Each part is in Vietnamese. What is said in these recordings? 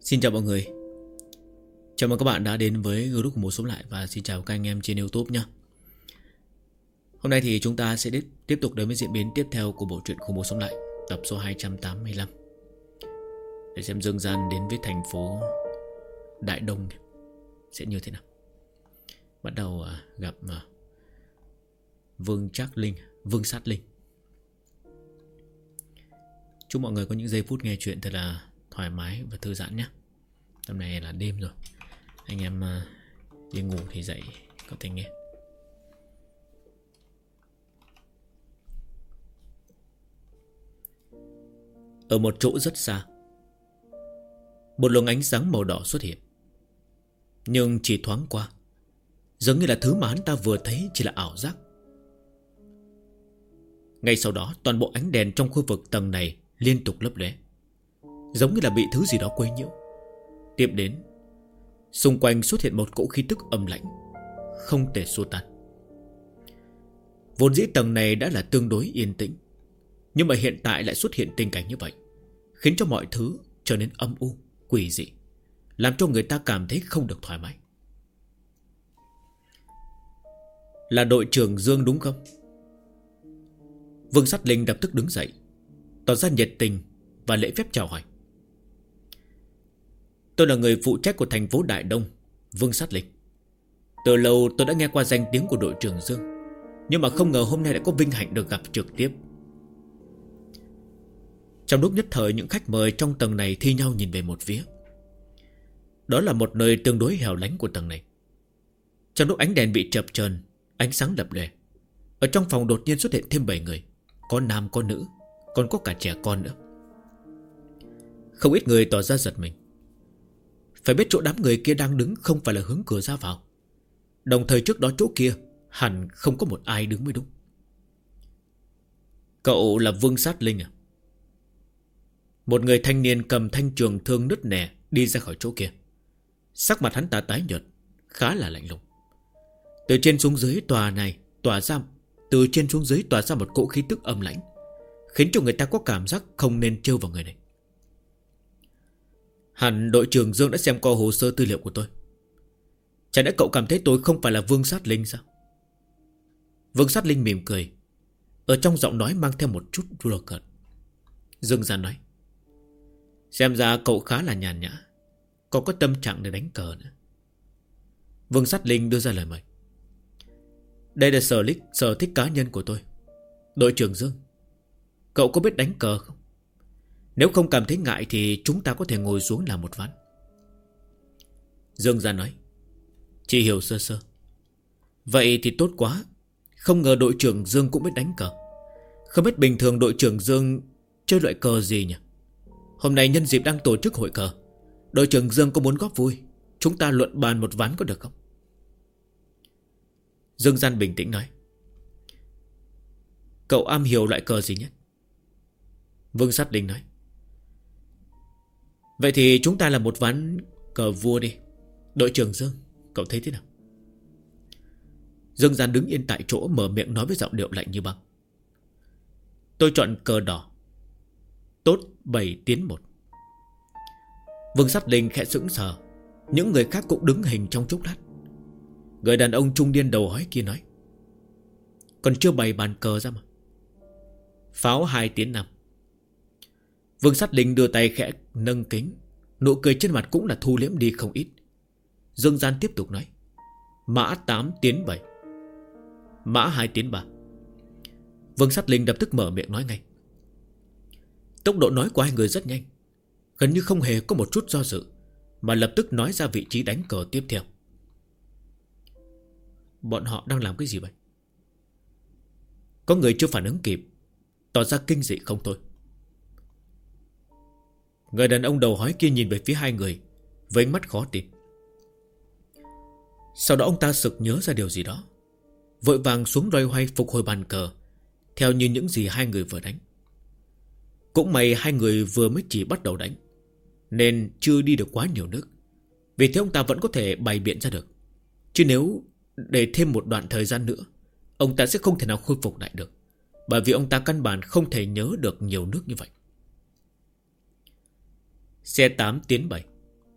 Xin chào mọi người. Chào mừng các bạn đã đến với group của Một Sống Lại. Và xin chào các anh em trên YouTube nhé. Hôm nay thì chúng ta sẽ tiếp tục đến với diễn biến tiếp theo của bộ truyện Khủng Bố Sống Lại, tập số 285, để xem dương gian đến với thành phố Đại Đông sẽ như thế nào. Bắt đầu gặp Vương Sát Linh. Chúc mọi người có những giây phút nghe chuyện thật là thoải mái và thư giãn nhé. Hôm nay là đêm rồi, anh em đi ngủ thì dậy có thể nghe. Ở một chỗ rất xa, một luồng ánh sáng màu đỏ xuất hiện. Nhưng chỉ thoáng qua, giống như là thứ mà hắn ta vừa thấy chỉ là ảo giác. Ngay sau đó, toàn bộ ánh đèn trong khu vực tầng này liên tục lấp lóe, giống như là bị thứ gì đó quấy nhiễu. Tiếp đến, xung quanh xuất hiện một cỗ khí tức âm lãnh, không thể xua tan. Vốn dĩ tầng này đã là tương đối yên tĩnh, nhưng mà hiện tại lại xuất hiện tình cảnh như vậy, khiến cho mọi thứ trở nên âm u, quỷ dị, làm cho người ta cảm thấy không được thoải mái. Là đội trưởng Dương đúng không? Vương Sát Linh lập tức đứng dậy, tỏ ra nhiệt tình và lễ phép chào hỏi. Tôi là người phụ trách của thành phố Đại Đông, Vương Sát Linh. Từ lâu tôi đã nghe qua danh tiếng của đội trưởng Dương, nhưng mà không ngờ hôm nay lại có vinh hạnh được gặp trực tiếp. Trong lúc nhất thời, những khách mời trong tầng này thi nhau nhìn về một phía. Đó là một nơi tương đối hẻo lánh của tầng này. Trong lúc ánh đèn bị chập chờn, ánh sáng lập lòe, ở trong phòng đột nhiên xuất hiện thêm 7 người. Có nam có nữ, còn có cả trẻ con nữa. Không ít người tỏ ra giật mình. Phải biết chỗ đám người kia đang đứng không phải là hướng cửa ra vào, đồng thời trước đó chỗ kia hẳn không có một ai đứng mới đúng. Cậu là Vương Sát Linh à? Một người thanh niên cầm thanh trường thương nứt nẻ đi ra khỏi chỗ kia. Sắc mặt hắn ta tái nhợt, khá là lạnh lùng. Từ trên xuống dưới tòa ra một cỗ khí tức âm lãnh, khiến cho người ta có cảm giác không nên trêu vào người này. Hẳn đội trưởng Dương đã xem qua hồ sơ tư liệu của tôi. Chẳng lẽ cậu cảm thấy tôi không phải là Vương Sát Linh sao? Vương Sát Linh mỉm cười, ở trong giọng nói mang theo một chút đùa cợt. Dương Gian nói: xem ra cậu khá là nhàn nhã, còn có tâm trạng để đánh cờ nữa. Vương Sát Linh đưa ra lời mời: đây là sở thích cá nhân của tôi. Đội trưởng Dương, cậu có biết đánh cờ không? Nếu không cảm thấy ngại thì chúng ta có thể ngồi xuống làm một ván. Dương Gian nói: chỉ hiểu sơ sơ. Vậy thì tốt quá. Không ngờ đội trưởng Dương cũng biết đánh cờ. Không biết bình thường đội trưởng Dương chơi loại cờ gì nhỉ? Hôm nay nhân dịp đang tổ chức hội cờ, đội trưởng Dương có muốn góp vui, chúng ta luận bàn một ván có được không? Dương Gian bình tĩnh nói: cậu am hiểu loại cờ gì nhất? Vương Sát Linh nói: vậy thì chúng ta là một ván cờ vua đi. Đội trưởng Dương, cậu thấy thế nào? Dương Gian đứng yên tại chỗ, mở miệng nói với giọng điệu lạnh như băng: tôi chọn cờ đỏ. Tốt, 7 tiến 1. Vương Sát Linh khẽ sững sờ. Những người khác cũng đứng hình trong chốc lát. Người đàn ông trung niên đầu hói kia nói: còn chưa bày bàn cờ ra mà. Pháo 2 tiến 5. Vương Sát Linh đưa tay khẽ nâng kính, nụ cười trên mặt cũng là thu liễm đi không ít. Dương Gian tiếp tục nói: mã 8 tiến 7. Mã 2 tiến 3. Vương Sát Linh lập tức mở miệng nói ngay. Tốc độ nói của hai người rất nhanh, gần như không hề có một chút do dự, mà lập tức nói ra vị trí đánh cờ tiếp theo. Bọn họ đang làm cái gì vậy? Có người chưa phản ứng kịp, tỏ ra kinh dị không thôi. Người đàn ông đầu hói kia nhìn về phía hai người với ánh mắt khó tin. Sau đó ông ta sực nhớ ra điều gì đó, vội vàng xuống loay hoay phục hồi bàn cờ theo như những gì hai người vừa đánh. Cũng may hai người vừa mới chỉ bắt đầu đánh, nên chưa đi được quá nhiều nước. Vì thế ông ta vẫn có thể bày biện ra được. Chứ nếu để thêm một đoạn thời gian nữa, ông ta sẽ không thể nào khôi phục lại được, bởi vì ông ta căn bản không thể nhớ được nhiều nước như vậy. Xe 8 tiến 7.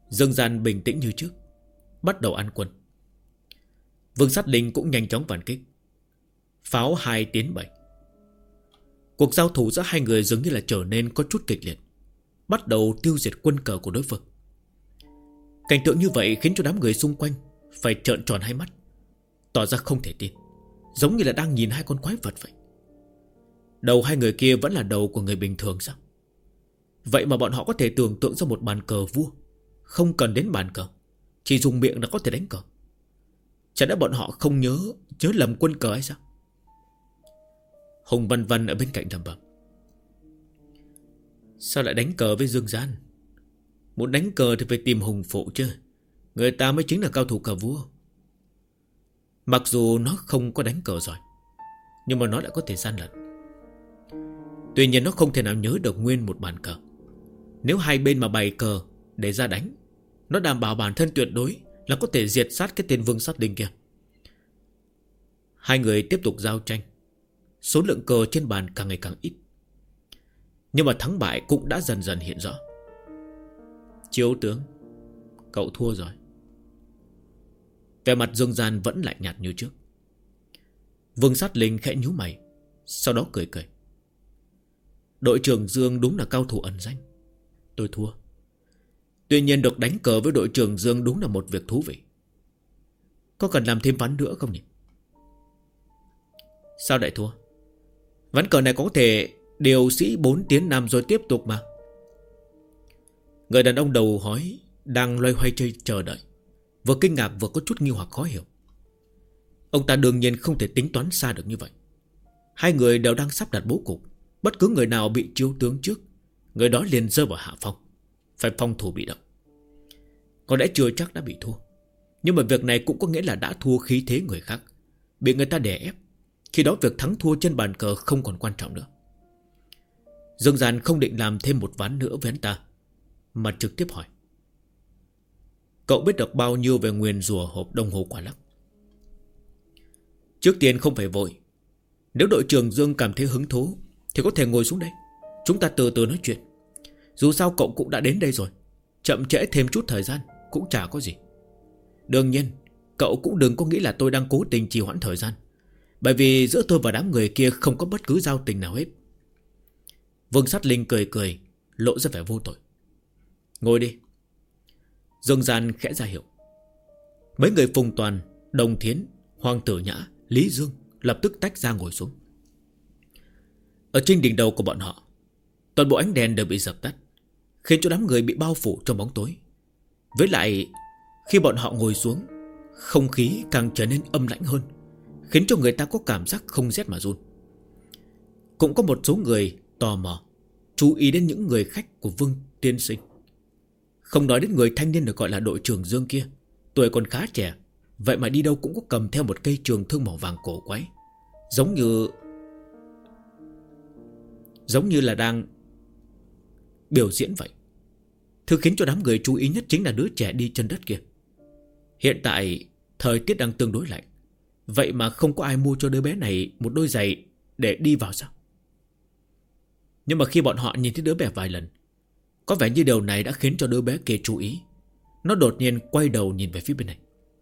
Dương Gian bình tĩnh như trước, bắt đầu ăn quân. Vương Sát Linh cũng nhanh chóng phản kích. Pháo 2 tiến 7. Cuộc giao thủ giữa hai người dường như là trở nên có chút kịch liệt, bắt đầu tiêu diệt quân cờ của đối phương. Cảnh tượng như vậy khiến cho đám người xung quanh phải trợn tròn hai mắt, tỏ ra không thể tin, giống như là đang nhìn hai con quái vật vậy. Đầu hai người kia vẫn là đầu của người bình thường sao? Vậy mà bọn họ có thể tưởng tượng ra một bàn cờ vua, không cần đến bàn cờ, chỉ dùng miệng là có thể đánh cờ. Chẳng lẽ bọn họ không nhớ lầm quân cờ hay sao? Hùng Văn Văn ở bên cạnh thầm bẩm: sao lại đánh cờ với Dương Gian? Muốn đánh cờ thì phải tìm hùng phụ chứ, người ta mới chính là cao thủ cờ vua. Mặc dù nó không có đánh cờ giỏi, nhưng mà nó lại có thể gian lận. Tuy nhiên nó không thể nào nhớ được nguyên một bàn cờ. Nếu hai bên mà bày cờ để ra đánh, nó đảm bảo bản thân tuyệt đối là có thể diệt sát cái tên Vương Sát Linh kia. Hai người tiếp tục giao tranh. Số lượng cờ trên bàn càng ngày càng ít, nhưng mà thắng bại cũng đã dần dần hiện rõ. Chiếu tướng, cậu thua rồi. Vẻ mặt Dương Gian vẫn lạnh nhạt như trước. Vương Sát Linh khẽ nhíu mày, sau đó cười cười: đội trưởng Dương đúng là cao thủ ẩn danh. Tôi thua. Tuy nhiên được đánh cờ với đội trưởng Dương đúng là một việc thú vị. Có cần làm thêm ván nữa không nhỉ? Sao lại thua? Ván cờ này có thể điều sĩ 4 tiến 5 rồi tiếp tục mà. Người đàn ông đầu hói đang loay hoay chờ đợi, vừa kinh ngạc vừa có chút nghi hoặc khó hiểu. Ông ta đương nhiên không thể tính toán xa được như vậy. Hai người đều đang sắp đặt bố cục, bất cứ người nào bị chiếu tướng trước, người đó liền rơi vào hạ phong, phải phòng thủ bị động. Có lẽ chưa chắc đã bị thua, nhưng mà việc này cũng có nghĩa là đã thua khí thế người khác, bị người ta đè ép. Khi đó việc thắng thua trên bàn cờ không còn quan trọng nữa. Dương Gian không định làm thêm một ván nữa với hắn ta, mà trực tiếp hỏi: cậu biết được bao nhiêu về nguyền rủa hộp đồng hồ quả lắc? Trước tiên không phải vội. Nếu đội trưởng Dương cảm thấy hứng thú thì có thể ngồi xuống đây, chúng ta từ từ nói chuyện. Dù sao cậu cũng đã đến đây rồi, chậm trễ thêm chút thời gian cũng chả có gì. Đương nhiên cậu cũng đừng có nghĩ là tôi đang cố tình trì hoãn thời gian, bởi vì giữa tôi và đám người kia không có bất cứ giao tình nào hết. Vương Sát Linh cười cười, lộ ra vẻ vô tội. Ngồi đi. Dương Gian khẽ ra hiệu. Mấy người Phùng Toàn, Đồng Thiến, Hoàng Tử Nhã, Lý Dương lập tức tách ra ngồi xuống. Ở trên đỉnh đầu của bọn họ, toàn bộ ánh đèn đều bị dập tắt, khiến cho đám người bị bao phủ trong bóng tối. Với lại khi bọn họ ngồi xuống, không khí càng trở nên âm lãnh hơn, khiến cho người ta có cảm giác không rét mà run. Cũng có một số người tò mò chú ý đến những người khách của Vương tiên sinh. Không nói đến người thanh niên được gọi là đội trưởng Dương kia, tuổi còn khá trẻ, vậy mà đi đâu cũng có cầm theo một cây trường thương màu vàng cổ quái, giống như là đang biểu diễn vậy. Thứ khiến cho đám người chú ý nhất chính là đứa trẻ đi chân đất kia. Hiện tại thời tiết đang tương đối lạnh, vậy mà không có ai mua cho đứa bé này một đôi giày để đi vào sao? Nhưng mà khi bọn họ nhìn thấy đứa bé vài lần, có vẻ như điều này đã khiến cho đứa bé kia chú ý. Nó đột nhiên quay đầu nhìn về phía bên này.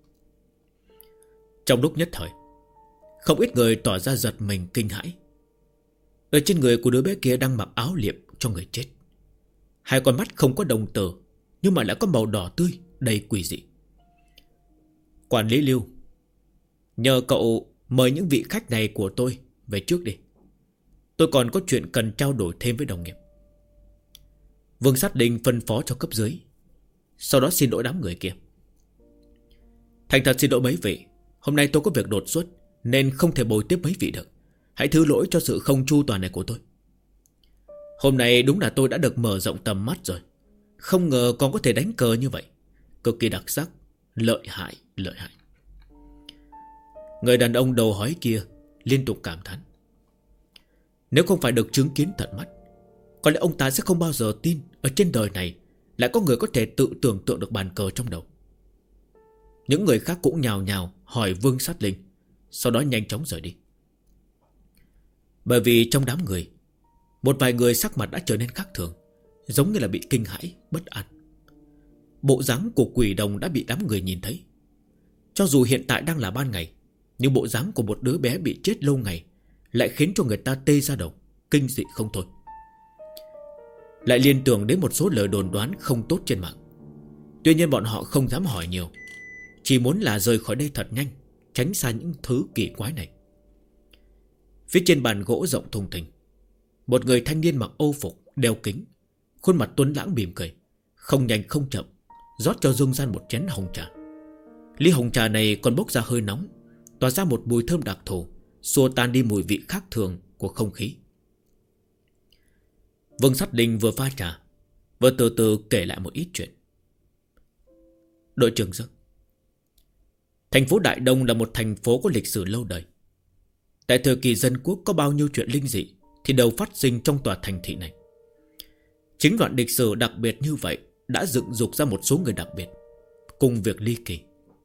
Trong lúc nhất thời, không ít người tỏ ra giật mình kinh hãi. Ở trên người của đứa bé kia đang mặc áo liệm cho người chết. Hai con mắt không có đồng tử, nhưng mà lại có màu đỏ tươi, đầy quỷ dị. Quản lý Lưu, nhờ cậu mời những vị khách này của tôi về trước đi. Tôi còn có chuyện cần trao đổi thêm với đồng nghiệp. Vương Sát Linh phân phó cho cấp dưới, sau đó xin lỗi đám người kia. Thành thật xin lỗi mấy vị, hôm nay tôi có việc đột xuất nên không thể bồi tiếp mấy vị được. Hãy thứ lỗi cho sự không chu toàn này của tôi. Hôm nay đúng là tôi đã được mở rộng tầm mắt rồi. Không ngờ còn có thể đánh cờ như vậy, cực kỳ đặc sắc, lợi hại. Người đàn ông đầu hói kia liên tục cảm thán. Nếu không phải được chứng kiến tận mắt, có lẽ ông ta sẽ không bao giờ tin ở trên đời này lại có người có thể tự tưởng tượng được bàn cờ trong đầu. Những người khác cũng nhào nhào hỏi Vương Sát Linh, sau đó nhanh chóng rời đi. Bởi vì trong đám người, một vài người sắc mặt đã trở nên khác thường, giống như là bị kinh hãi, bất an. bộ dáng của quỷ đồng đã bị đám người nhìn thấy. Cho dù hiện tại đang là ban ngày, nhưng bộ dáng của một đứa bé bị chết lâu ngày lại khiến cho người ta tê ra đầu, kinh dị không thôi. Lại liên tưởng đến một số lời đồn đoán không tốt trên mạng. Tuy nhiên bọn họ không dám hỏi nhiều, chỉ muốn là rời khỏi đây thật nhanh, tránh xa những thứ kỳ quái này. Phía trên bàn gỗ rộng thùng thình, một người thanh niên mặc âu phục, đeo kính, khuôn mặt tuấn lãng mỉm cười, không nhanh không chậm rót cho Dương Gian một chén hồng trà. Ly hồng trà này còn bốc ra hơi nóng, tỏa ra một mùi thơm đặc thù, xua tan đi mùi vị khác thường của không khí. Vương Sát Linh vừa pha trà, vừa từ từ kể lại một ít chuyện. Đội trưởng Dương, thành phố Đại Đông là một thành phố có lịch sử lâu đời. Tại thời kỳ dân quốc có bao nhiêu chuyện linh dị thì đều phát sinh trong tòa thành thị này. Chính đoạn lịch sử đặc biệt như vậy đã dựng dục ra một số người đặc biệt, cùng việc ly kỳ.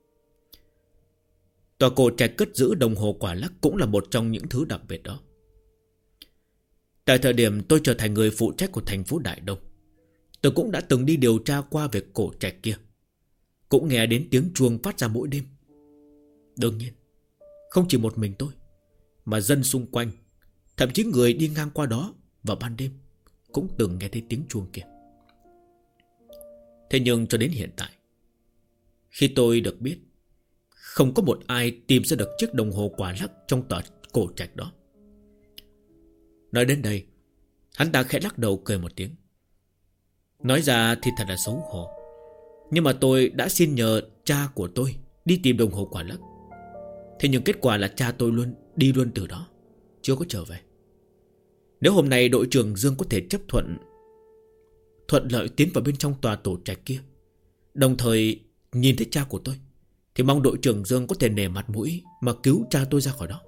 Tòa cổ trạch cất giữ đồng hồ quả lắc cũng là một trong những thứ đặc biệt đó. Tại thời điểm tôi trở thành người phụ trách của thành phố Đại Đông, tôi cũng đã từng đi điều tra qua việc cổ trạch kia, cũng nghe đến tiếng chuông phát ra mỗi đêm. Đương nhiên, không chỉ một mình tôi, mà dân xung quanh, thậm chí người đi ngang qua đó vào ban đêm cũng từng nghe thấy tiếng chuông kia. Thế nhưng cho đến hiện tại, khi tôi được biết không có một ai tìm ra được chiếc đồng hồ quả lắc trong tòa cổ trạch đó. Nói đến đây, hắn ta khẽ lắc đầu cười một tiếng. Nói ra thì thật là xấu hổ, nhưng mà tôi đã xin nhờ cha của tôi đi tìm đồng hồ quả lắc. Thế nhưng kết quả là cha tôi đi luôn từ đó, chưa có trở về. Nếu hôm nay đội trưởng Dương có thể chấp thuận lợi tiến vào bên trong tòa tổ trạch kia, đồng thời nhìn thấy cha của tôi, thì mong đội trưởng Dương có thể nể mặt mũi mà cứu cha tôi ra khỏi đó.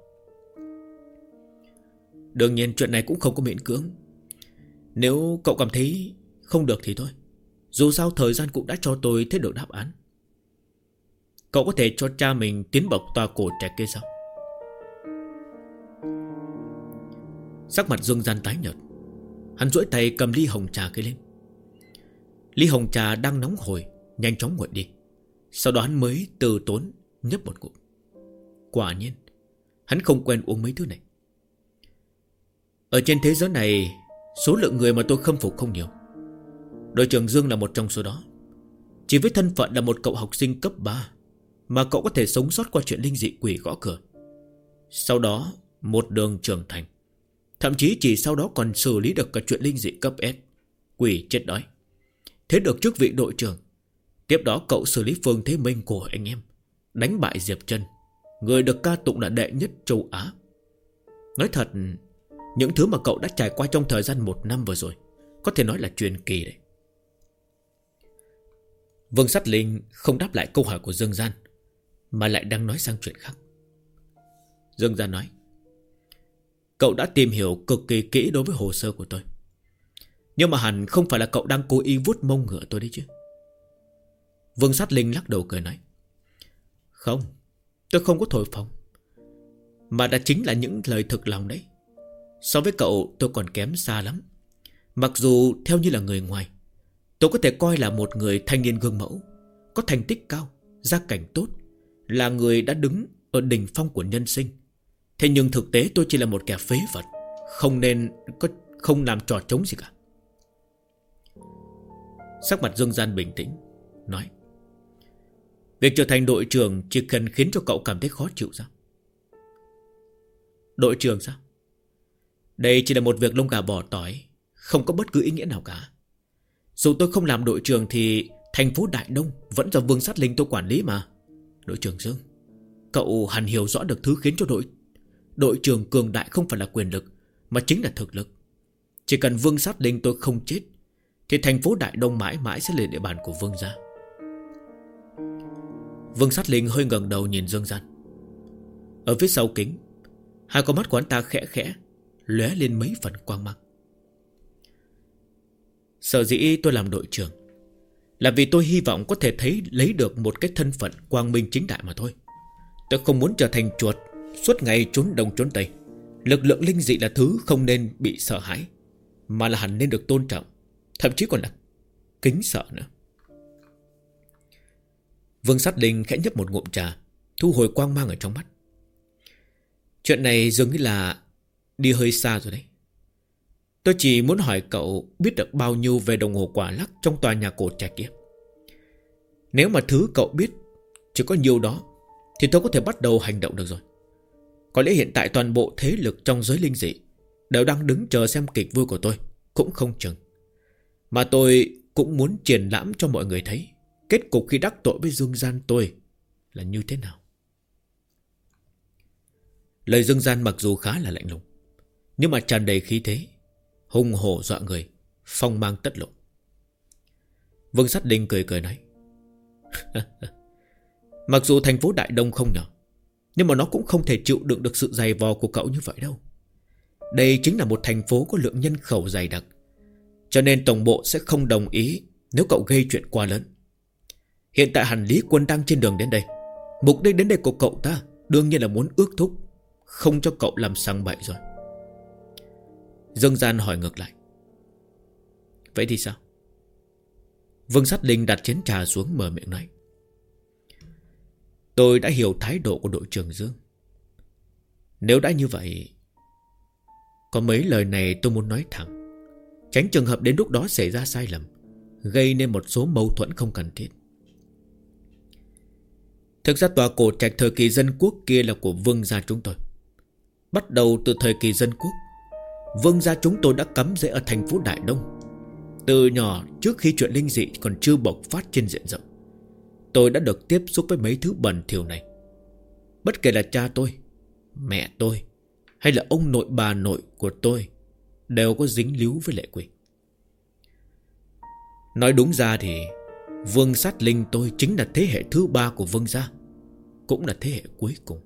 Đương nhiên chuyện này cũng không có miễn cưỡng. Nếu cậu cảm thấy không được thì thôi, dù sao thời gian cũng đã cho tôi thấy được đáp án. Cậu có thể cho cha mình tiến vào tòa cổ trạch kia sao? Sắc mặt Dương Gian tái nhợt, hắn duỗi tay cầm ly hồng trà kia lên. Ly hồng trà đang nóng hổi nhanh chóng nguội đi. Sau đó hắn mới từ tốn nhấp một ngụm. Quả nhiên hắn không quen uống mấy thứ này. Ở trên thế giới này, số lượng người mà tôi khâm phục không nhiều. Đội trưởng Dương là một trong số đó. Chỉ với thân phận là một cậu học sinh cấp 3 mà cậu có thể sống sót qua chuyện linh dị quỷ gõ cửa, sau đó một đường trưởng thành, thậm chí chỉ sau đó còn xử lý được cả chuyện linh dị cấp S, quỷ chết đói. Thế được chức vị đội trưởng. Tiếp đó cậu xử lý Phương Thế Minh của anh em, đánh bại Diệp Trân, người được ca tụng là đệ nhất châu Á. Nói thật, những thứ mà cậu đã trải qua trong thời gian 1 năm vừa rồi có thể nói là truyền kỳ đấy. Vương Sát Linh không đáp lại câu hỏi của Dương Gian, mà lại đang nói sang chuyện khác. Dương Gian nói: Cậu đã tìm hiểu cực kỳ kỹ đối với hồ sơ của tôi, nhưng mà hẳn không phải là cậu đang cố ý vuốt mông ngựa tôi đấy chứ? Vương Sát Linh lắc đầu cười nói: Không, tôi không có thổi phồng, mà đã chính là những lời thực lòng đấy. So với cậu tôi còn kém xa lắm. Mặc dù theo như là người ngoài, tôi có thể coi là một người thanh niên gương mẫu, có thành tích cao, gia cảnh tốt, là người đã đứng ở đỉnh phong của nhân sinh. Thế nhưng thực tế tôi chỉ là một kẻ phế vật, không làm trò trống gì cả. Sắc mặt Dương Gian bình tĩnh nói: Việc trở thành đội trưởng chỉ cần khiến cho cậu cảm thấy khó chịu sao? Đội trưởng sao? Đây chỉ là một việc lông gà bỏ tỏi, không có bất cứ ý nghĩa nào cả. Dù tôi không làm đội trưởng thì thành phố Đại Đông vẫn do Vương Sát Linh tôi quản lý mà. Đội trưởng Dương, cậu hẳn hiểu rõ được thứ khiến cho đội trưởng cường đại không phải là quyền lực, mà chính là thực lực. Chỉ cần Vương Sát Linh tôi không chết thì thành phố Đại Đông mãi mãi sẽ là địa bàn của Vương gia. Vương Sát Linh hơi ngẩng đầu nhìn Dương Gian. Ở phía sau kính, hai con mắt của hắn ta khẽ khẽ lóe lên mấy phần quang mang. Sở dĩ tôi làm đội trưởng là vì tôi hy vọng có thể lấy được một cái thân phận quang minh chính đại mà thôi. Tôi không muốn trở thành chuột suốt ngày trốn đông trốn tây. Lực lượng linh dị là thứ không nên bị sợ hãi, mà là hẳn nên được tôn trọng, thậm chí còn là kính sợ nữa. Vương Sát Linh khẽ nhấp một ngụm trà, thu hồi quang mang ở trong mắt. Chuyện này dường như là đi hơi xa rồi đấy. Tôi chỉ muốn hỏi cậu biết được bao nhiêu về đồng hồ quả lắc trong tòa nhà cổ trạch kia. Nếu mà thứ cậu biết chỉ có nhiều đó thì tôi có thể bắt đầu hành động được rồi. Có lẽ hiện tại toàn bộ thế lực trong giới linh dị đều đang đứng chờ xem kịch vui của tôi, cũng không chừng. Mà tôi cũng muốn triển lãm cho mọi người thấy kết cục khi đắc tội với Dương Gian tôi là như thế nào. Lời Dương Gian mặc dù khá là lạnh lùng, nhưng mà tràn đầy khí thế, hùng hổ dọa người, phong mang tất lộ. Vương Sát Linh cười cười nói: Mặc dù thành phố Đại Đông không nhỏ, nhưng mà nó cũng không thể chịu đựng được sự dày vò của cậu như vậy đâu. Đây chính là một thành phố có lượng nhân khẩu dày đặc, cho nên tổng bộ sẽ không đồng ý nếu cậu gây chuyện quá lớn. Hiện tại Hàn Lý Quân đang trên đường đến đây. Mục đích đến đây của cậu ta đương nhiên là muốn ước thúc, không cho cậu làm sang bậy rồi. Dương Gian hỏi ngược lại: Vậy thì sao? Vương Sát Linh đặt chén trà xuống, mở miệng nói: Tôi đã hiểu thái độ của đội trưởng Dương. Nếu đã như vậy, có mấy lời này tôi muốn nói thẳng, tránh trường hợp đến lúc đó xảy ra sai lầm, gây nên một số mâu thuẫn không cần thiết. Thực ra tòa cổ trạch thời kỳ dân quốc kia là của vương gia chúng tôi. Bắt đầu từ thời kỳ dân quốc, vương gia chúng tôi đã cắm rễ ở thành phố Đại Đông. Từ nhỏ, trước khi chuyện linh dị còn chưa bộc phát trên diện rộng, tôi đã được tiếp xúc với mấy thứ bẩn thỉu này. Bất kể là cha tôi, mẹ tôi hay là ông nội bà nội của tôi đều có dính líu với lệ quỷ. Nói đúng ra thì Vương Sát Linh tôi chính là thế hệ thứ 3 của vương gia, cũng là thế hệ cuối cùng.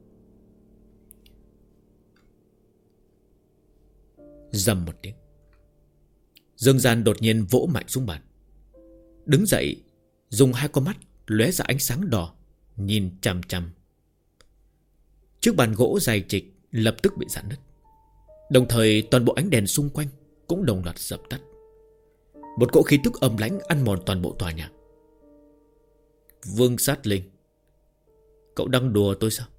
Rầm một tiếng, Dương Gian đột nhiên vỗ mạnh xuống bàn, đứng dậy, dùng hai con mắt lóe ra ánh sáng đỏ, nhìn chằm chằm. Chiếc bàn gỗ dày trịch lập tức bị rạn nứt, đồng thời toàn bộ ánh đèn xung quanh cũng đồng loạt dập tắt. Một cỗ khí tức âm lãnh ăn mòn toàn bộ tòa nhà. Vương Sát Linh, cậu đang đùa tôi sao?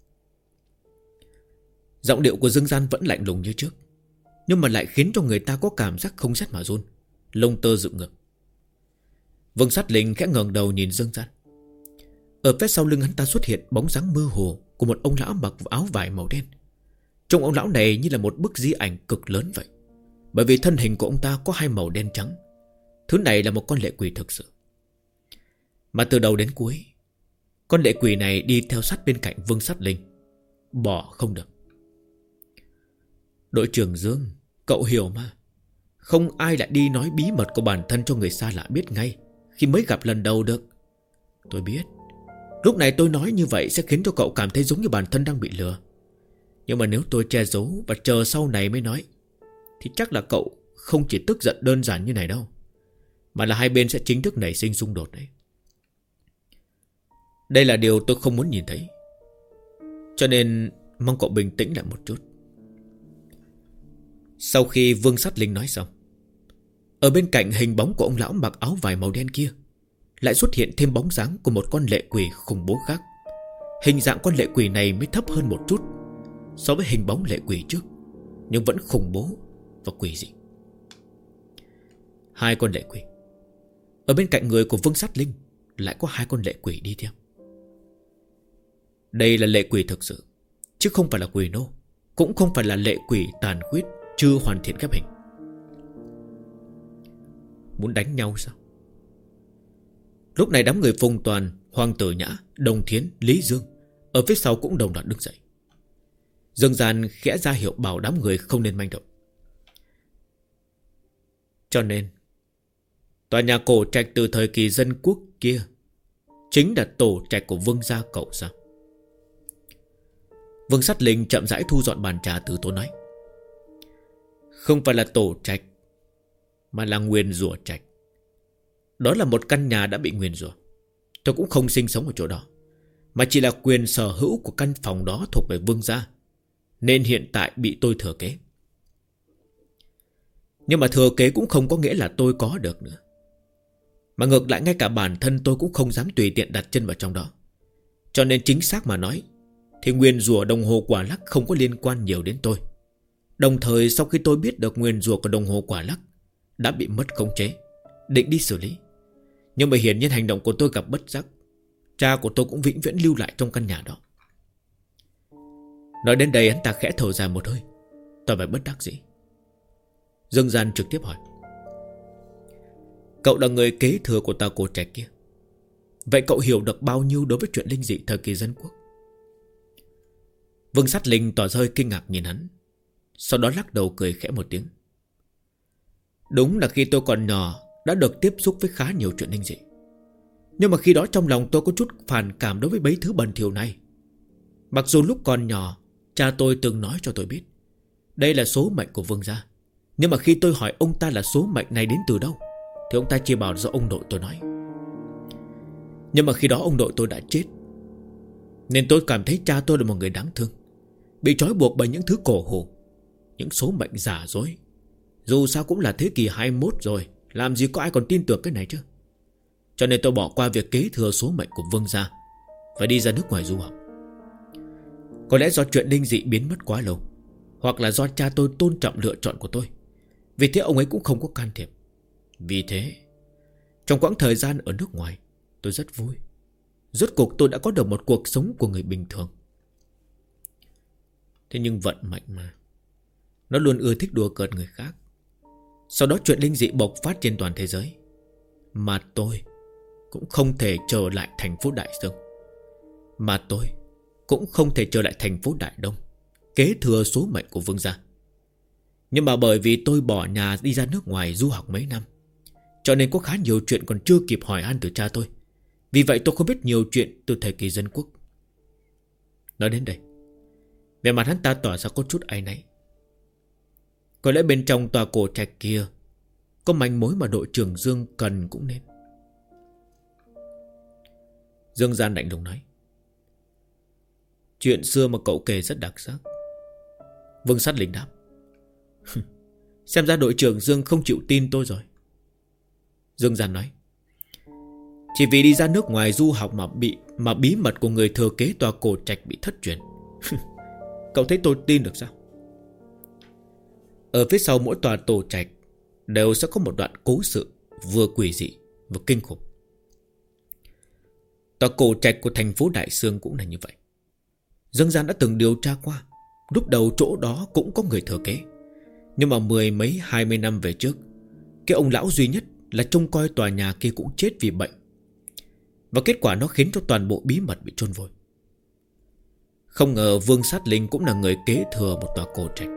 Giọng điệu của Dương Gian vẫn lạnh lùng như trước, nhưng mà lại khiến cho người ta có cảm giác không rét mà run, lông tơ dựng ngược. Vương Sát Linh khẽ ngẩng đầu nhìn Dương Gian. Ở phía sau lưng hắn ta xuất hiện bóng dáng mơ hồ của một ông lão mặc áo vải màu đen. Trông ông lão này như là một bức di ảnh cực lớn vậy, bởi vì thân hình của ông ta có hai màu đen trắng. Thứ này là một con lệ quỷ thực sự. Mà từ đầu đến cuối, con lệ quỷ này đi theo sát bên cạnh Vương Sát Linh, bỏ không được. Đội trưởng Dương, cậu hiểu mà, không ai lại đi nói bí mật của bản thân cho người xa lạ biết ngay khi mới gặp lần đầu được. Tôi biết lúc này tôi nói như vậy sẽ khiến cho cậu cảm thấy giống như bản thân đang bị lừa. Nhưng mà nếu tôi che giấu và chờ sau này mới nói, thì chắc là cậu không chỉ tức giận đơn giản như này đâu, mà là hai bên sẽ chính thức nảy sinh xung đột đấy. Đây là điều tôi không muốn nhìn thấy, cho nên mong cậu bình tĩnh lại một chút. Sau khi Vương Sát Linh nói xong, ở bên cạnh hình bóng của ông lão mặc áo vải màu đen kia lại xuất hiện thêm bóng dáng của một con lệ quỷ khủng bố khác. Hình dạng con lệ quỷ này mới thấp hơn một chút so với hình bóng lệ quỷ trước, nhưng vẫn khủng bố và quỷ dị. Hai con lệ quỷ. Ở bên cạnh người của Vương Sát Linh lại có hai con lệ quỷ đi theo. Đây là lệ quỷ thực sự, chứ không phải là quỷ nô, cũng không phải là lệ quỷ tàn khuyết chưa hoàn thiện ghép hình. Muốn đánh nhau sao? Lúc này đám người Phùng Toàn, Hoàng Tử Nhã, Đồng Thiến, Lý Dương ở phía sau cũng đồng loạt đứng dậy. Dương Gian khẽ ra hiệu bảo đám người không nên manh động. Cho nên tòa nhà cổ trạch từ thời kỳ dân quốc kia chính là tổ trạch của Vương gia cậu sao? Vương Sát Linh chậm rãi thu dọn bàn trà, từ tốn nói: Không phải là tổ trạch, mà là nguyền rủa trạch. Đó là một căn nhà đã bị nguyền rủa. Tôi cũng không sinh sống ở chỗ đó, mà chỉ là quyền sở hữu của căn phòng đó thuộc về Vương gia, nên hiện tại bị tôi thừa kế. Nhưng mà thừa kế cũng không có nghĩa là tôi có được nữa. Mà ngược lại ngay cả bản thân tôi cũng không dám tùy tiện đặt chân vào trong đó. Cho nên chính xác mà nói thì nguyền rủa đồng hồ quả lắc không có liên quan nhiều đến tôi. Đồng thời sau khi tôi biết được nguyền rủa của đồng hồ quả lắc đã bị mất khống chế, định đi xử lý, nhưng mà hiển nhiên hành động của tôi gặp bất trắc. Cha của tôi cũng vĩnh viễn lưu lại trong căn nhà đó. Nói đến đây hắn ta khẽ thở dài một hơi, tỏ vẻ bất đắc dĩ. Dương Gian trực tiếp hỏi: cậu là người kế thừa của Tòa Cổ Trạch kia, vậy cậu hiểu được bao nhiêu đối với chuyện linh dị thời kỳ dân quốc? Vương Sát Linh tỏ ra hơi kinh ngạc nhìn hắn, sau đó lắc đầu cười khẽ một tiếng. Đúng là khi tôi còn nhỏ đã được tiếp xúc với khá nhiều chuyện linh dị, nhưng mà khi đó trong lòng tôi có chút phản cảm đối với mấy thứ bẩn thỉu này. Mặc dù lúc còn nhỏ cha tôi từng nói cho tôi biết đây là số mệnh của Vương gia, nhưng mà khi tôi hỏi ông ta là số mệnh này đến từ đâu thì ông ta chỉ bảo do ông nội tôi nói. Nhưng mà khi đó ông nội tôi đã chết, nên tôi cảm thấy cha tôi là một người đáng thương, bị trói buộc bởi những thứ cổ hủ, những số mệnh giả dối. Dù sao cũng là thế kỷ 21 rồi, làm gì có ai còn tin tưởng cái này chứ. Cho nên tôi bỏ qua việc kế thừa số mệnh của Vương gia và đi ra nước ngoài du học. Có lẽ do chuyện linh dị biến mất quá lâu, hoặc là do cha tôi tôn trọng lựa chọn của tôi, vì thế ông ấy cũng không có can thiệp. Vì thế trong quãng thời gian ở nước ngoài tôi rất vui. Rốt cuộc tôi đã có được một cuộc sống của người bình thường. Thế nhưng vận mệnh mà, nó luôn ưa thích đùa cợt người khác. Sau đó chuyện linh dị bộc phát trên toàn thế giới, mà tôi cũng không thể trở lại thành phố Đại Dương, mà tôi cũng không thể trở lại thành phố Đại Đông, kế thừa số mệnh của Vương gia. Nhưng mà bởi vì tôi bỏ nhà đi ra nước ngoài du học mấy năm, cho nên có khá nhiều chuyện còn chưa kịp hỏi han từ cha tôi. Vì vậy tôi không biết nhiều chuyện từ thời kỳ dân quốc. Nói đến đây, vẻ mặt hắn ta tỏ ra có chút áy náy. Có lẽ bên trong Tòa Cổ Trạch kia có manh mối mà đội trưởng Dương cần cũng nên. Dương Gian lạnh lùng nói: chuyện xưa mà cậu kể rất đặc sắc. Vương Sát Linh đáp: xem ra đội trưởng Dương không chịu tin tôi rồi. Dương Gian nói: chỉ vì đi ra nước ngoài du học mà bí mật của người thừa kế Tòa Cổ Trạch bị thất truyền. Cậu thấy tôi tin được sao? Ở phía sau mỗi tòa tổ trạch đều sẽ có một đoạn cố sự vừa quỷ dị vừa kinh khủng. Tòa Cổ Trạch của thành phố Đại Sương cũng là như vậy. Dương Gian đã từng điều tra qua, lúc đầu chỗ đó cũng có người thừa kế, nhưng mà 10 mấy 20 năm về trước, cái ông lão duy nhất là trông coi tòa nhà kia cũng chết vì bệnh. Và kết quả nó khiến cho toàn bộ bí mật bị chôn vùi. Không ngờ Vương Sát Linh cũng là người kế thừa một tòa cổ trạch.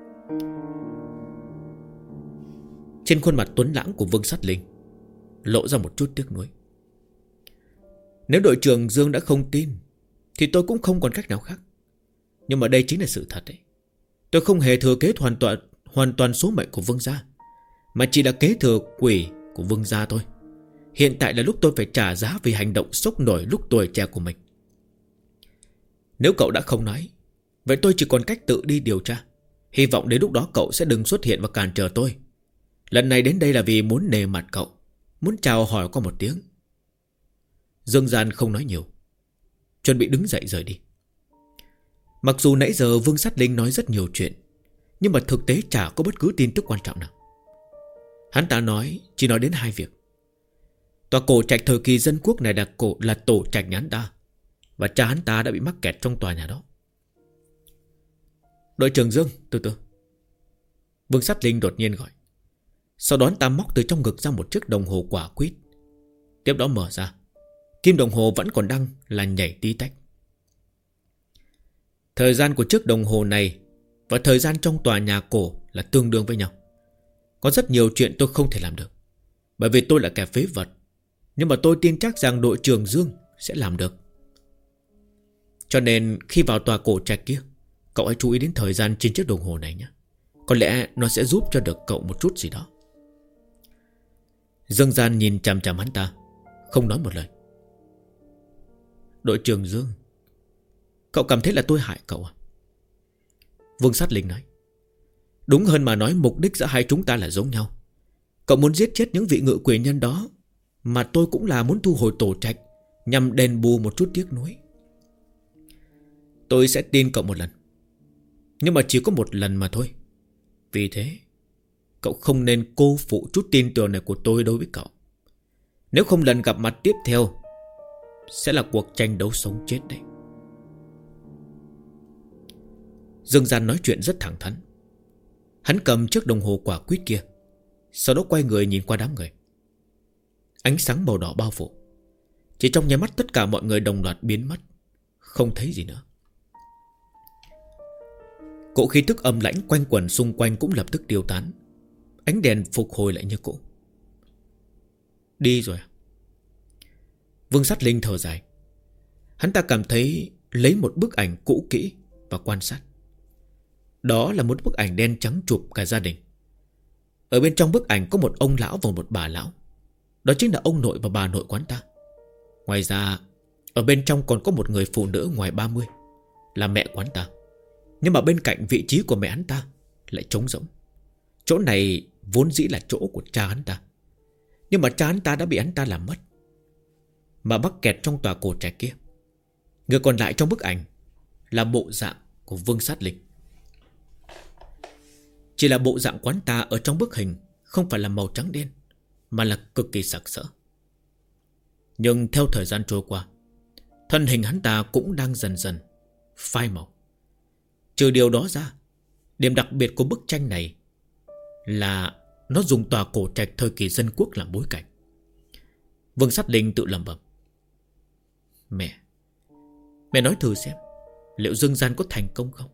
Trên khuôn mặt tuấn lãng của Vương Sát Linh lộ ra một chút tiếc nuối. Nếu đội trưởng Dương đã không tin thì tôi cũng không còn cách nào khác. Nhưng mà đây chính là sự thật đấy. Tôi không hề thừa kế hoàn toàn số mệnh của Vương gia, mà chỉ là kế thừa quỷ của Vương gia thôi. Hiện tại là lúc tôi phải trả giá vì hành động sốc nổi lúc tuổi trẻ của mình. Nếu cậu đã không nói, vậy tôi chỉ còn cách tự đi điều tra. Hy vọng đến lúc đó cậu sẽ đừng xuất hiện và cản trở tôi. Lần này đến đây là vì muốn nề mặt cậu, muốn chào hỏi qua một tiếng. Dương Gian không nói nhiều, chuẩn bị đứng dậy rời đi. Mặc dù nãy giờ Vương Sát Linh nói rất nhiều chuyện, nhưng mà thực tế chả có bất cứ tin tức quan trọng nào. Hắn ta chỉ nói đến 2 việc. Tòa cổ trạch thời kỳ dân quốc này là tổ trạch nhà hắn ta, và cha hắn ta đã bị mắc kẹt trong tòa nhà đó. Đội trưởng Dương, từ từ. Vương Sát Linh đột nhiên gọi. Sau đó hắn ta móc từ trong ngực ra một chiếc đồng hồ quả quýt. Tiếp đó mở ra, kim đồng hồ vẫn còn đang là nhảy tí tách. Thời gian của chiếc đồng hồ này và thời gian trong tòa nhà cổ là tương đương với nhau. Có rất nhiều chuyện tôi không thể làm được, bởi vì tôi là kẻ phế vật. Nhưng mà tôi tin chắc rằng đội trưởng Dương sẽ làm được. Cho nên khi vào tòa cổ trạch kia, cậu hãy chú ý đến thời gian trên chiếc đồng hồ này nhé. Có lẽ nó sẽ giúp cho được cậu một chút gì đó. Dương Gian nhìn chằm chằm hắn ta, không nói một lời. Đội trưởng Dương, cậu cảm thấy là tôi hại cậu à? Vương Sát Linh nói. Đúng hơn mà nói, mục đích giữa hai chúng ta là giống nhau. Cậu muốn giết chết những vị ngự quỷ nhân đó Mà tôi cũng là muốn thu hồi tổ trạch, nhằm đền bù một chút tiếc nuối. Tôi sẽ tin cậu một lần, nhưng mà chỉ có một lần mà thôi. Vì thế cậu không nên cô phụ chút tin tưởng này của tôi đối với cậu. Nếu không lần gặp mặt tiếp theo sẽ là cuộc tranh đấu sống chết đấy. Dương Gian nói chuyện rất thẳng thắn. Hắn cầm chiếc đồng hồ quả quýt kia, sau đó quay người nhìn qua đám người. Ánh sáng màu đỏ bao phủ. Chỉ trong nháy mắt tất cả mọi người đồng loạt biến mất, không thấy gì nữa. Cỗ khí tức âm lãnh quanh quẩn xung quanh cũng lập tức tiêu tán. Ánh đèn phục hồi lại như cũ. Đi rồi à? Vương Sát Linh thở dài. Hắn ta cảm thấy lấy một bức ảnh cũ kỹ và quan sát. Đó là một bức ảnh đen trắng chụp cả gia đình. Ở bên trong bức ảnh có một ông lão và một bà lão. Đó chính là ông nội và bà nội quán ta. Ngoài ra ở bên trong còn có một người phụ nữ ngoài 30, là mẹ quán ta. Nhưng mà bên cạnh vị trí của mẹ hắn ta lại trống rỗng. Chỗ này vốn dĩ là chỗ của cha hắn ta, nhưng mà cha hắn ta đã bị hắn ta làm mất, mà mắc kẹt trong tòa cổ trạch kia. Người còn lại trong bức ảnh là bộ dạng của Vương Sát Linh. Chỉ là bộ dạng quán ta ở trong bức hình không phải là màu trắng đen, mà là cực kỳ sặc sỡ. Nhưng theo thời gian trôi qua, thân hình hắn ta cũng đang dần dần phai màu. Trừ điều đó ra, điểm đặc biệt của bức tranh này là nó dùng tòa cổ trạch thời kỳ dân quốc làm bối cảnh. Vương Sát Linh tự lẩm bẩm. Mẹ nói thử xem, liệu Dương Gian có thành công không?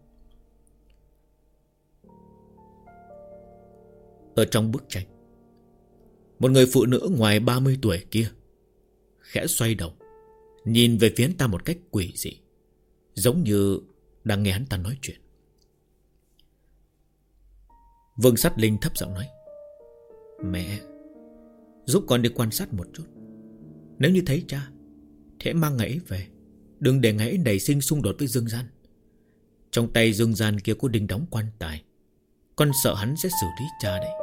Ở trong bức tranh, một người phụ nữ ngoài 30 tuổi kia khẽ xoay đầu, nhìn về phía hắn ta một cách quỷ dị, giống như đang nghe hắn ta nói chuyện. Vương Sát Linh thấp giọng nói. Mẹ, giúp con đi quan sát một chút. Nếu như thấy cha thì hãy mang ngày ấy về, đừng để ngày ấy nảy sinh xung đột với Dương Gian. Trong tay Dương Gian kia có đinh đóng quan tài, con sợ hắn sẽ xử lý cha đấy.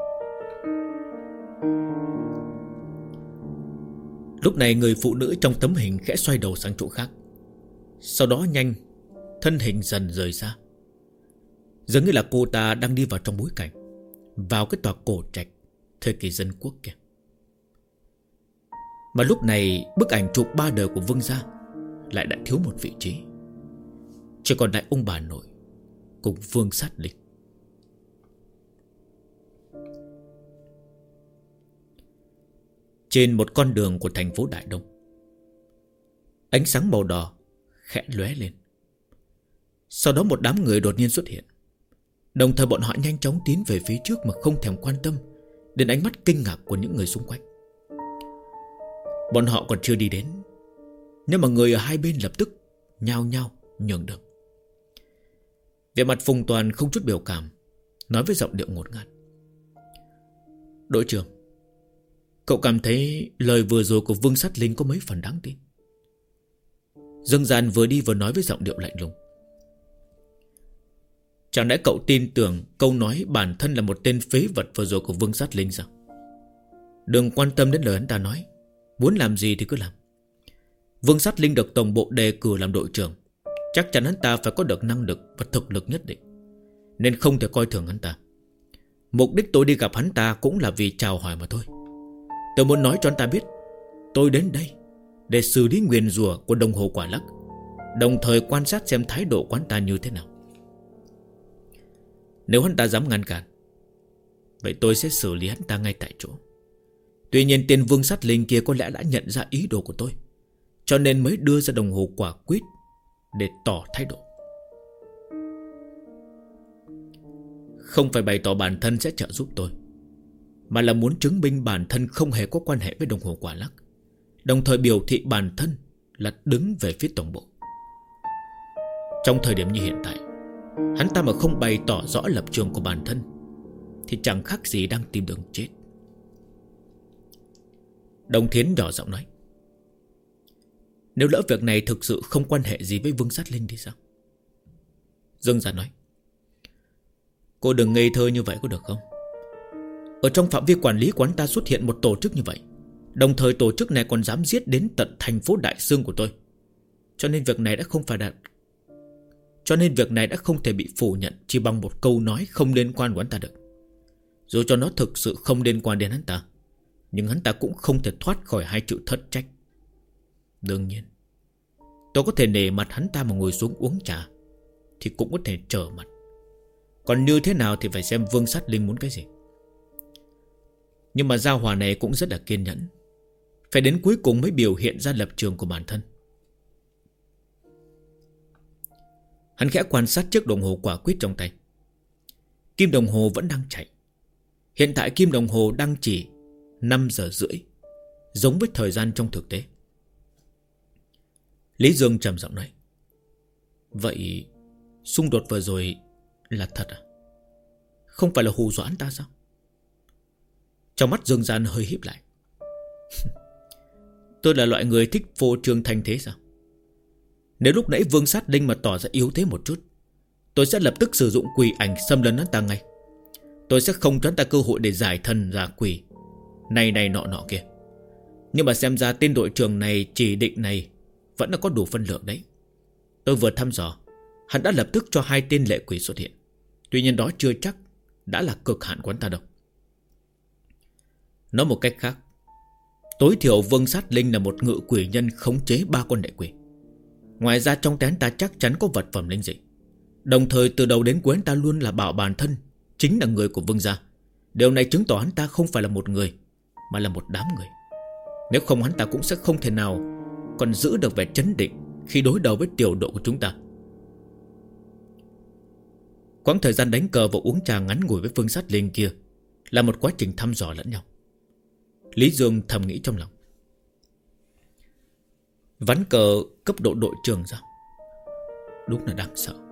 Lúc này người phụ nữ trong tấm hình khẽ xoay đầu sang chỗ khác, sau đó nhanh thân hình dần rời xa, dường như là cô ta đang đi vào trong bối cảnh, vào cái tòa cổ trạch thời kỳ dân quốc kia. Mà lúc này bức ảnh chụp 3 đời của Vương gia lại đã thiếu một vị trí, chỉ còn lại ông bà nội cùng Vương Sát Linh. Trên một con đường của thành phố Đại Đông, ánh sáng màu đỏ khẽ lóe lên. Sau đó một đám người đột nhiên xuất hiện. Đồng thời bọn họ nhanh chóng tiến về phía trước mà không thèm quan tâm đến ánh mắt kinh ngạc của những người xung quanh. Bọn họ còn chưa đi đến, nhưng mà người ở hai bên lập tức nhao nhao nhường đường. Vẻ mặt Phùng Toàn không chút biểu cảm, nói với giọng điệu ngột ngạt. Đội trưởng, cậu cảm thấy lời vừa rồi của Vương Sát Linh có mấy phần đáng tin? Dương Gian vừa đi vừa nói với giọng điệu lạnh lùng. Chẳng lẽ cậu tin tưởng câu nói bản thân là một tên phế vật vừa rồi của Vương Sát Linh sao? Đừng quan tâm đến lời hắn ta nói, muốn làm gì thì cứ làm. Vương Sát Linh được tổng bộ đề cử làm đội trưởng, chắc chắn hắn ta phải có được năng lực và thực lực nhất định, nên không thể coi thường hắn ta. Mục đích tôi đi gặp hắn ta cũng là vì chào hỏi mà thôi. Tôi muốn nói cho hắn ta biết tôi đến đây để xử lý nguyền rủa của đồng hồ quả lắc, đồng thời quan sát xem thái độ của hắn ta như thế nào. Nếu hắn ta dám ngăn cản, vậy tôi sẽ xử lý hắn ta ngay tại chỗ. Tuy nhiên tên Vương Sát Linh kia có lẽ đã nhận ra ý đồ của tôi, cho nên mới đưa ra đồng hồ quả quýt để tỏ thái độ. Không phải bày tỏ bản thân sẽ trợ giúp tôi, mà là muốn chứng minh bản thân không hề có quan hệ với đồng hồ quả lắc, đồng thời biểu thị bản thân là đứng về phía tổng bộ. Trong thời điểm như hiện tại, hắn ta mà không bày tỏ rõ lập trường của bản thân thì chẳng khác gì đang tìm đường chết. Đồng Thiến nhỏ giọng nói. Nếu lỡ việc này thực sự không quan hệ gì với Vương Sát Linh thì sao? Dương Gia nói. Cô đừng ngây thơ như vậy có được không? Ở trong phạm vi quản lý quán ta xuất hiện một tổ chức như vậy, Đồng thời tổ chức này còn dám giết đến tận thành phố Đại Sương của tôi. Cho nên việc này đã không thể bị phủ nhận chỉ bằng một câu nói không liên quan của hắn ta được. Dù cho nó thực sự không liên quan đến hắn ta, nhưng hắn ta cũng không thể thoát khỏi hai chữ thất trách. Đương nhiên, tôi có thể nể mặt hắn ta mà ngồi xuống uống trà, thì cũng có thể trở mặt. Còn như thế nào thì phải xem Vương Sát Linh muốn cái gì. Nhưng mà Giao Hòa này cũng rất là kiên nhẫn, phải đến cuối cùng mới biểu hiện ra lập trường của bản thân. Hắn khẽ quan sát chiếc đồng hồ quả quyết trong tay. Kim đồng hồ vẫn đang chạy. Hiện tại kim đồng hồ đang chỉ 5 giờ rưỡi, giống với thời gian trong thực tế. Lý Dương trầm giọng nói: vậy xung đột vừa rồi là thật à? Không phải là hù dọa anh ta sao? Trong mắt Dương Gian hơi híp lại. Tôi là loại người thích phô trương thanh thế sao? Nếu lúc nãy Vương Sát Linh mà tỏ ra yếu thế một chút, tôi sẽ lập tức sử dụng quỷ ảnh xâm lấn hắn ta ngay. Tôi sẽ không cho hắn ta cơ hội để giải thân ra quỷ này nọ kia. Nhưng mà xem ra tên đội trưởng này chỉ định này vẫn là có đủ phân lượng đấy. Tôi vừa thăm dò, hắn đã lập tức cho 2 tên lệ quỷ xuất hiện. Tuy nhiên đó chưa chắc đã là cực hạn của hắn ta đâu. Nói một cách khác, tối thiểu Vương Sát Linh là một ngự quỷ nhân khống chế 3 con lệ quỷ. Ngoài ra trong tay hắn ta chắc chắn có vật phẩm linh dị. Đồng thời từ đầu đến cuối hắn ta luôn là bảo bản thân chính là người của Vương gia. Điều này chứng tỏ hắn ta không phải là một người, mà là một đám người. Nếu không hắn ta cũng sẽ không thể nào còn giữ được vẻ trấn định khi đối đầu với tiểu đội của chúng ta. Quãng thời gian đánh cờ và uống trà ngắn ngủi với Vương Sát Linh kia là một quá trình thăm dò lẫn nhau. Lý Dương thầm nghĩ trong lòng, ván cờ cấp độ đội trưởng ra đúng là đáng sợ.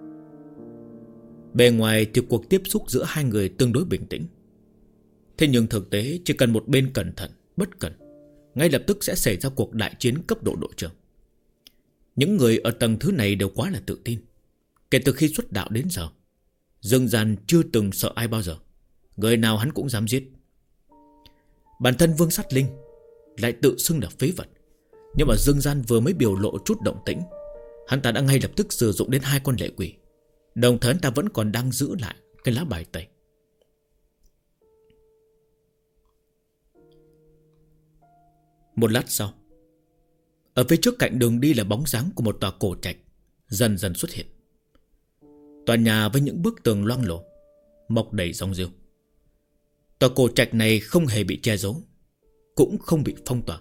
Bề ngoài thì cuộc tiếp xúc giữa hai người tương đối bình tĩnh. Thế nhưng thực tế chỉ cần một bên cẩn thận, bất cẩn, ngay lập tức sẽ xảy ra cuộc đại chiến cấp độ đội trưởng. Những người ở tầng thứ này đều quá là tự tin. Kể từ khi xuất đạo đến giờ, Dương Gian chưa từng sợ ai bao giờ. Người nào hắn cũng dám giết. Bản thân Vương Sát Linh lại tự xưng là phế vật. Nhưng mà Dương Gian vừa mới biểu lộ chút động tĩnh, hắn ta đã ngay lập tức sử dụng đến 2 con lệ quỷ. Đồng thời hắn ta vẫn còn đang giữ lại cái lá bài tẩy. Một lát sau, ở phía trước cạnh đường đi là bóng dáng của một tòa cổ trạch dần dần xuất hiện. Tòa nhà với những bức tường loang lổ, mọc đầy rong rêu. Tòa cổ trạch này không hề bị che giấu, cũng không bị phong tỏa,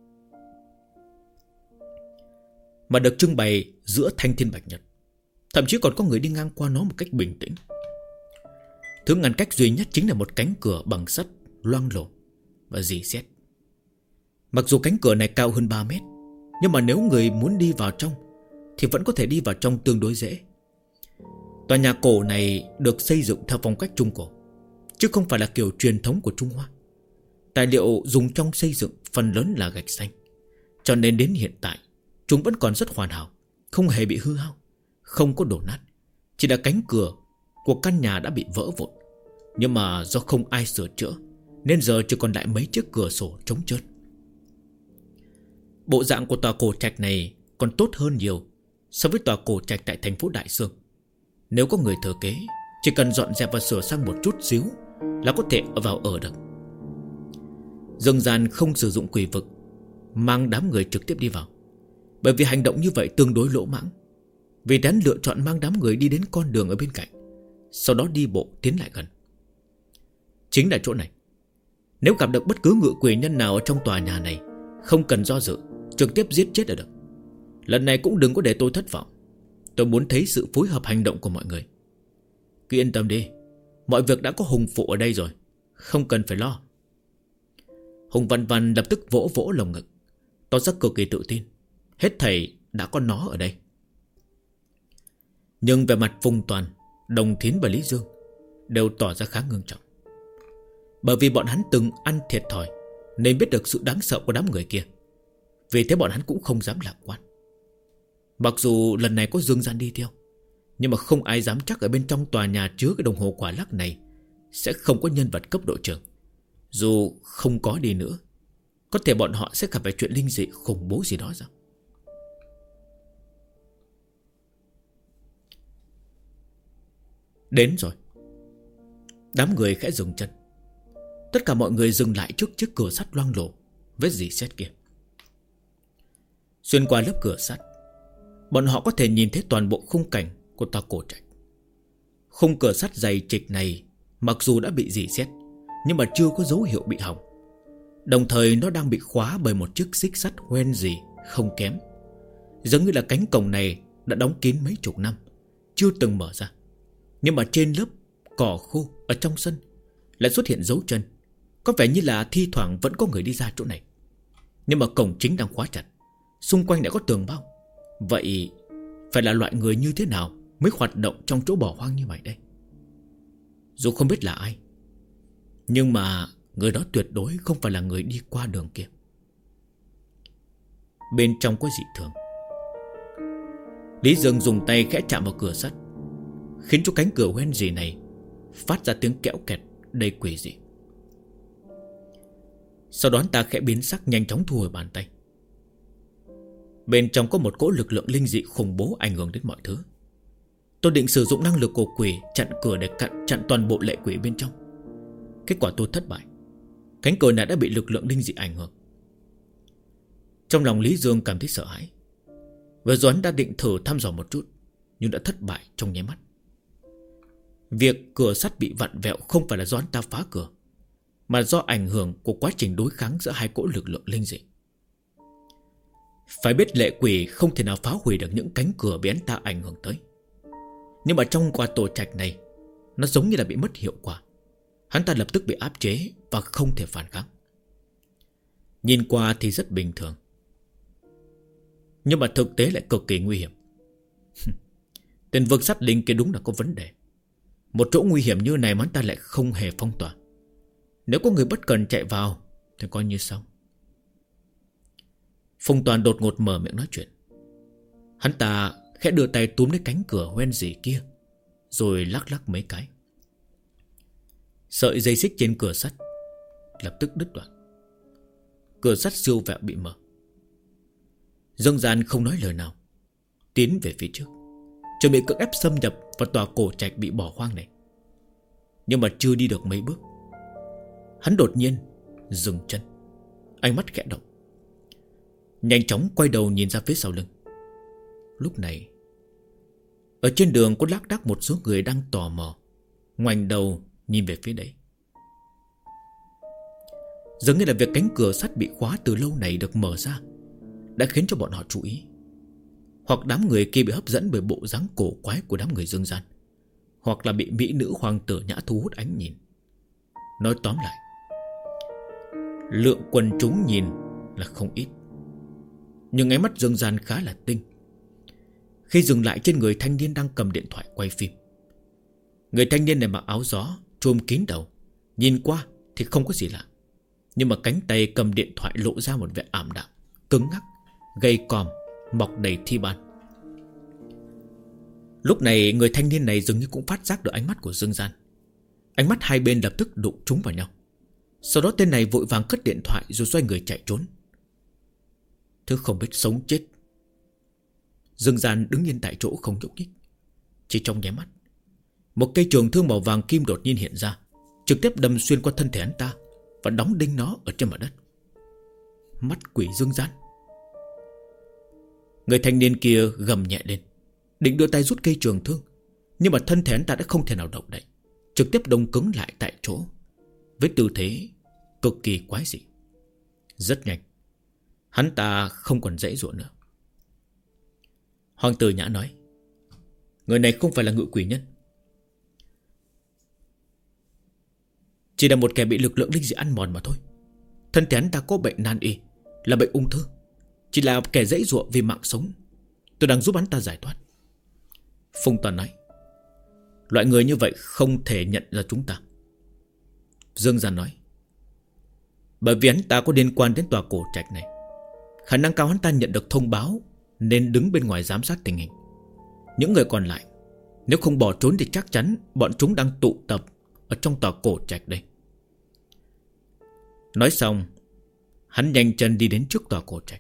mà được trưng bày giữa thanh thiên bạch nhật. Thậm chí còn có người đi ngang qua nó một cách bình tĩnh. Thứ ngăn cách duy nhất chính là một cánh cửa bằng sắt loang lổ và rỉ sét. Mặc dù cánh cửa này cao hơn 3 mét, nhưng mà nếu người muốn đi vào trong thì vẫn có thể đi vào trong tương đối dễ. Tòa nhà cổ này được xây dựng theo phong cách Trung Cổ, chứ không phải là kiểu truyền thống của Trung Hoa. Tài liệu dùng trong xây dựng phần lớn là gạch xanh, cho nên đến hiện tại chúng vẫn còn rất hoàn hảo, không hề bị hư hao, không có đổ nát. Chỉ là cánh cửa của căn nhà đã bị vỡ vụn, nhưng mà do không ai sửa chữa nên giờ chỉ còn lại mấy chiếc cửa sổ trống trơn. Bộ dạng của tòa cổ trạch này còn tốt hơn nhiều so với tòa cổ trạch tại thành phố Đại Sương. Nếu có người thừa kế, chỉ cần dọn dẹp và sửa sang một chút xíu là có thể vào ở được. Dương Gian không sử dụng quỷ vực, mang đám người trực tiếp đi vào, bởi vì hành động như vậy tương đối lỗ mãng. Vì hắn lựa chọn mang đám người đi đến con đường ở bên cạnh, sau đó đi bộ tiến lại gần. Chính là chỗ này, nếu gặp được bất cứ ngự quỷ nhân nào ở trong tòa nhà này, không cần do dự, trực tiếp giết chết là được. Lần này cũng đừng có để tôi thất vọng. Tôi muốn thấy sự phối hợp hành động của mọi người. Cứ yên tâm đi, mọi việc đã có Hùng phụ ở đây rồi, không cần phải lo. Hùng Văn Văn lập tức vỗ vỗ lồng ngực, tỏ ra cực kỳ tự tin. Hết thảy đã có nó ở đây. Nhưng về mặt Phùng Toàn, Đồng Thiến và Lý Dương đều tỏ ra khá ngưng trọng. Bởi vì bọn hắn từng ăn thiệt thòi nên biết được sự đáng sợ của đám người kia. Vì thế bọn hắn cũng không dám lạc quan. Mặc dù lần này có Dương Gian đi theo, nhưng mà không ai dám chắc ở bên trong tòa nhà chứa cái đồng hồ quả lắc này sẽ không có nhân vật cấp đội trưởng. Dù không có đi nữa, Có thể bọn họ sẽ gặp phải chuyện linh dị khủng bố gì đó sao? Đến rồi. Đám người khẽ dừng chân. Tất cả mọi người dừng lại trước chiếc cửa sắt loang lổ vết rỉ sét kia. Xuyên qua lớp cửa sắt, bọn họ có thể nhìn thấy toàn bộ khung cảnh của tòa cổ trạch. Khung cửa sắt dày trịch này mặc dù đã bị rỉ sét, nhưng mà chưa có dấu hiệu bị hỏng. Đồng thời nó đang bị khóa bởi một chiếc xích sắt hoen rỉ không kém, giống như là cánh cổng này đã đóng kín mấy chục năm, chưa từng mở ra. Nhưng mà trên lớp cỏ khô ở trong sân lại xuất hiện dấu chân. Có vẻ như là thi thoảng vẫn có người đi ra chỗ này. Nhưng mà cổng chính đang khóa chặt, xung quanh đã có tường bao. Vậy phải là loại người như thế nào mới hoạt động trong chỗ bỏ hoang như vậy đây? Dù không biết là ai, nhưng mà người đó tuyệt đối không phải là người đi qua đường kia. Bên trong có dị thường. Lý Dương dùng tay khẽ chạm vào cửa sắt, khiến cho cánh cửa hoen rỉ này phát ra tiếng kẽo kẹt đầy quỷ dị. Sau đó anh ta khẽ biến sắc, nhanh chóng thu hồi bàn tay. Bên trong có một cỗ lực lượng linh dị khủng bố ảnh hưởng đến mọi thứ. Tôi định sử dụng năng lực của quỷ chặn cửa để chặn toàn bộ lệ quỷ bên trong. Kết quả tôi thất bại. Cánh cửa này đã bị lực lượng linh dị ảnh hưởng. Trong lòng Lý Dương cảm thấy sợ hãi. Vừa rồi anh đã định thử thăm dò một chút, nhưng đã thất bại trong nháy mắt. Việc cửa sắt bị vặn vẹo không phải là do anh ta phá cửa, mà do ảnh hưởng của quá trình đối kháng giữa hai cỗ lực lượng linh dị. Phải biết lệ quỷ không thể nào phá hủy được những cánh cửa bị anh ta ảnh hưởng tới. Nhưng mà trong quả tổ trạch này, nó giống như là bị mất hiệu quả. Hắn ta lập tức bị áp chế và không thể phản kháng. Nhìn qua thì rất bình thường, nhưng mà thực tế lại cực kỳ nguy hiểm. Tên vực sắt linh kia đúng là có vấn đề. Một chỗ nguy hiểm như này mà hắn ta lại không hề phong tỏa. Nếu có người bất cần chạy vào thì coi như xong. Phùng Toàn đột ngột mở miệng nói chuyện. Hắn ta khẽ đưa tay túm lấy cánh cửa hoen rỉ kia, rồi lắc lắc mấy cái. Sợi dây xích trên cửa sắt lập tức đứt đoạn. Cửa sắt siêu vẹo bị mở. Dương Gian không nói lời nào, tiến về phía trước, chuẩn bị cưỡng ép xâm nhập vào tòa cổ trạch bị bỏ hoang này. Nhưng mà chưa đi được mấy bước, hắn đột nhiên dừng chân, ánh mắt khẽ động, nhanh chóng quay đầu nhìn ra phía sau lưng. Lúc này ở trên đường có lác đác một số người đang tò mò ngoảnh đầu nhìn về phía đấy. Dường như là việc cánh cửa sắt bị khóa từ lâu này được mở ra đã khiến cho bọn họ chú ý. Hoặc đám người kia bị hấp dẫn bởi bộ dáng cổ quái của đám người Dương Gian, hoặc là bị mỹ nữ hoàng tử nhã thu hút ánh nhìn. Nói tóm lại, lượng quần chúng nhìn là không ít, nhưng ánh mắt Dương Gian khá là tinh. Khi dừng lại trên người thanh niên đang cầm điện thoại quay phim. Người thanh niên này mặc áo gió, trùm kín đầu, nhìn qua thì không có gì lạ, nhưng mà cánh tay cầm điện thoại lộ ra một vẻ ảm đạm, cứng ngắc, gầy còm, mọc đầy thi ban. Lúc này người thanh niên này dường như cũng phát giác được ánh mắt của Dương Gian. Ánh mắt hai bên lập tức đụng trúng vào nhau. Sau đó tên này vội vàng cất điện thoại rồi xoay người chạy trốn. Thứ không biết sống chết. Dương Gian đứng yên tại chỗ không nhúc nhích. Chỉ trong nháy mắt, một cây trường thương màu vàng kim đột nhiên hiện ra, trực tiếp đâm xuyên qua thân thể hắn ta và đóng đinh nó ở trên mặt đất. Mắt quỷ Dương Gian. Người thanh niên kia gầm nhẹ lên, định đưa tay rút cây trường thương, nhưng mà thân thể hắn ta đã không thể nào động đậy, trực tiếp đông cứng lại tại chỗ, với tư thế cực kỳ quái dị. Rất nhanh, hắn ta không còn dãy dụa nữa. Hoàng tử Nhã nói, người này không phải là ngự quỷ nhân, chỉ là một kẻ bị lực lượng linh dị ăn mòn mà thôi. Thân thể hắn ta có bệnh nan y, là bệnh ung thư, chỉ là kẻ dãy dụa vì mạng sống. Tôi đang giúp hắn ta giải thoát. Phùng Toàn nói, loại người như vậy không thể nhận ra chúng ta. Dương Gian nói, bởi vì hắn ta có liên quan đến tòa cổ trạch này, khả năng cao hắn ta nhận được thông báo nên đứng bên ngoài giám sát tình hình. Những người còn lại, nếu không bỏ trốn thì chắc chắn bọn chúng đang tụ tập ở trong tòa cổ trạch đây. Nói xong, Hắn nhanh chân đi đến trước tòa cổ trạch.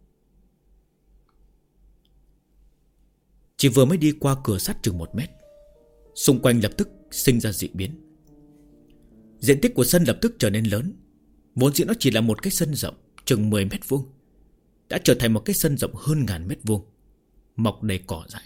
Chỉ vừa mới đi qua cửa sắt chừng 1 mét, xung quanh lập tức sinh ra dị biến. Diện tích của sân lập tức trở nên lớn. Vốn dĩ nó chỉ là một cái sân rộng chừng 10 mét vuông, đã trở thành một cái sân rộng hơn 1000 mét vuông, mọc đầy cỏ dại.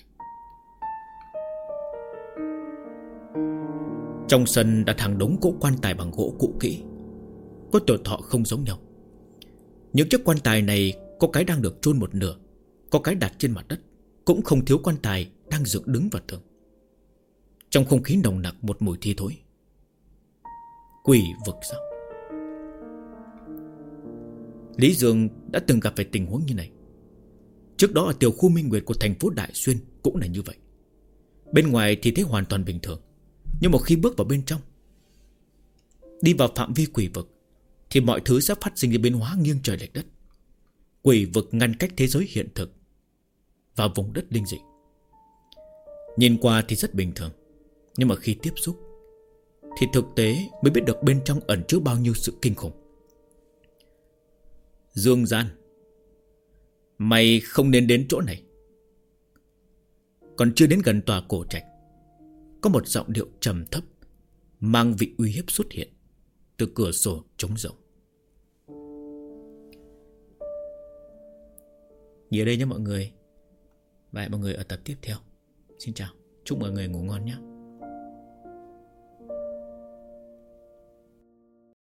Trong sân đặt hàng đống cỗ quan tài bằng gỗ cũ kỹ, có tuổi thọ không giống nhau. Những chiếc quan tài này có cái đang được chôn một nửa, có cái đặt trên mặt đất, cũng không thiếu quan tài đang dựng đứng vào tường. Trong không khí nồng nặc một mùi thi thối. Quỷ vực sao? Lý Dương đã từng gặp phải tình huống như này. Trước đó ở tiểu khu Minh Nguyệt của thành phố Đại Xuyên cũng là như vậy. Bên ngoài thì thấy hoàn toàn bình thường, nhưng một khi bước vào bên trong, đi vào phạm vi quỷ vực, thì mọi thứ sẽ phát sinh ra biến hóa nghiêng trời lệch đất. Quỷ vực ngăn cách thế giới hiện thực và vùng đất linh dị. Nhìn qua thì rất bình thường, nhưng mà khi tiếp xúc thì thực tế mới biết được bên trong ẩn chứa bao nhiêu sự kinh khủng. Dương Gian, mày không nên đến chỗ này. Còn chưa đến gần tòa cổ trạch, có một giọng điệu trầm thấp mang vị uy hiếp xuất hiện từ cửa sổ trống rỗng. Nghỉ ở đây nhé mọi người. Và hẹn mọi người ở tập tiếp theo. Xin chào, chúc mọi người ngủ ngon nhé.